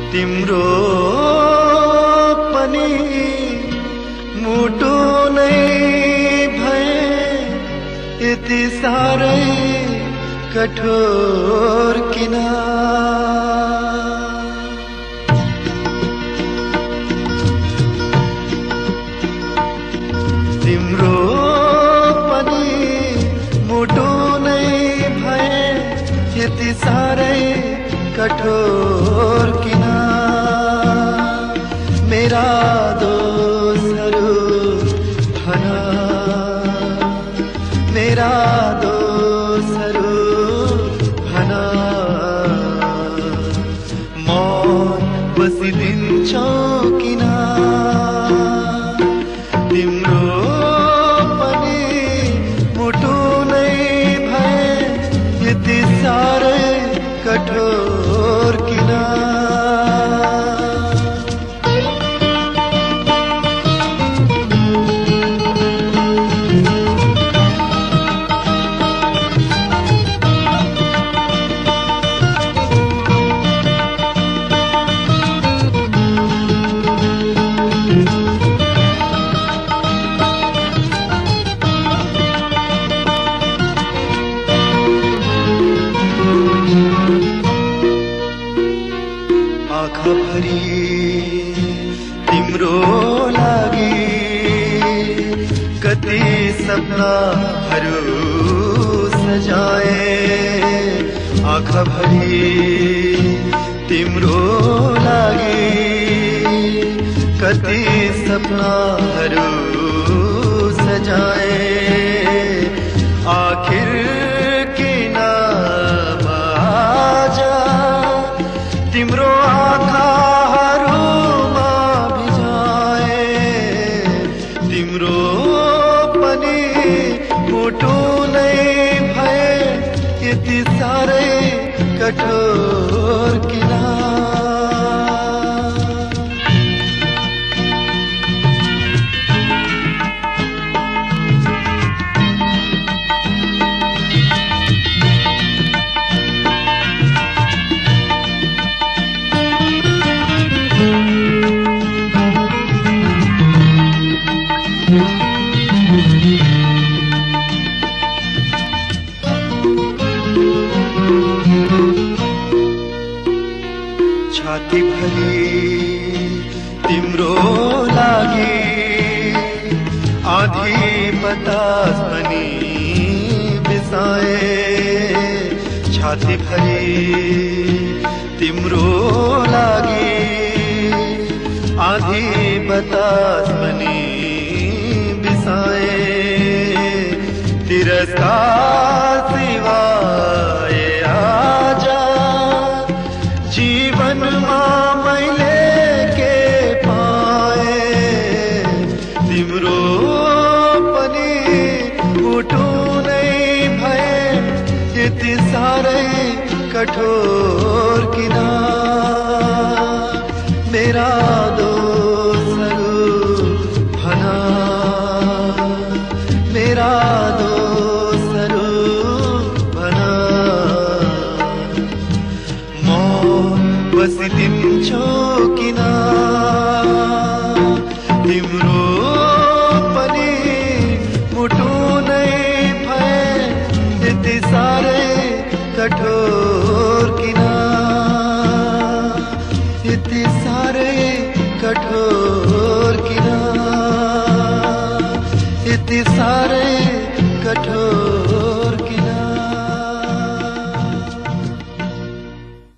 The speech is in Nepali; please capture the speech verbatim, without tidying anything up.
तिम्रो पनि मुटु नै भए यति साह्रै कठोर किन? तिम्रो पनि मुटु नै भए यति साह्रै कठोर किन? मेरा दोषहरू भन, मेरा दोषहरू भन, मौन बसिदिन्छौ किन? तिम्रो पनि मुटु नै भए यति साह्रै कठोर किन? आँखाभरि तिम्रो लागि कति सपनाहरू सजाए, आँखाभरि तिम्रो लागि कति सपनाहरू सजाए। आखिर किन आजा तिम्रो आँखाहरूमा भिजाए? तिम्रो पनि मुटु नै भए यति साह्रै कठोर किन? छाती भरी तिम्रो लागि आधी बतास पनि बिसाए, छाती भरी तिम्रो लागि आधी बतास पनि बिसाए। तिरस्कार सिवाय आजा जीवनमा मैले के पाए? तिम्रो पनि मुटु नै भए यति साह्रै कठोर किन? मेरा दोषहरू भन, मेरा दोषहरू भन, बसिदिन्छौ किन? तिम्रो पनि मुटु नै भए यति साह्रै कठोर किन? यति साह्रै कठोर किन? यति साह्रै